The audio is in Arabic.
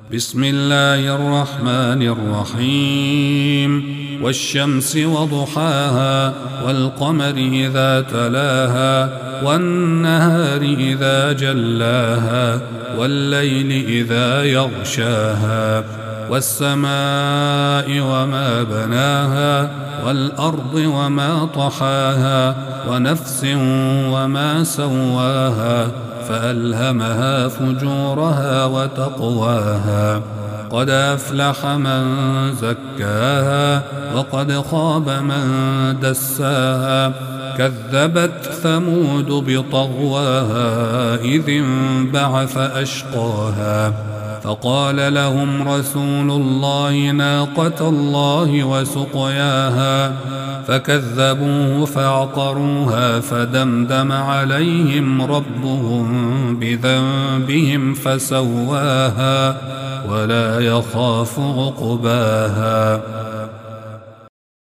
بسم الله الرحمن الرحيم والشمس وضحاها والقمر إذا تلاها والنهار إذا جلاها والليل إذا يغشاها والسماء وما بناها والأرض وما طحاها ونفس وما سواها فألهمها فجورها وتقواها قد أفلح من زكاها وقد خاب من دساها كذبت ثمود بطغواها إذ انبعث أشقاها فقال لهم رسول الله ناقة الله وسقياها فكذبوه فعقروها فدمدم عليهم ربهم بذنبهم فسواها ولا يخاف عقباها.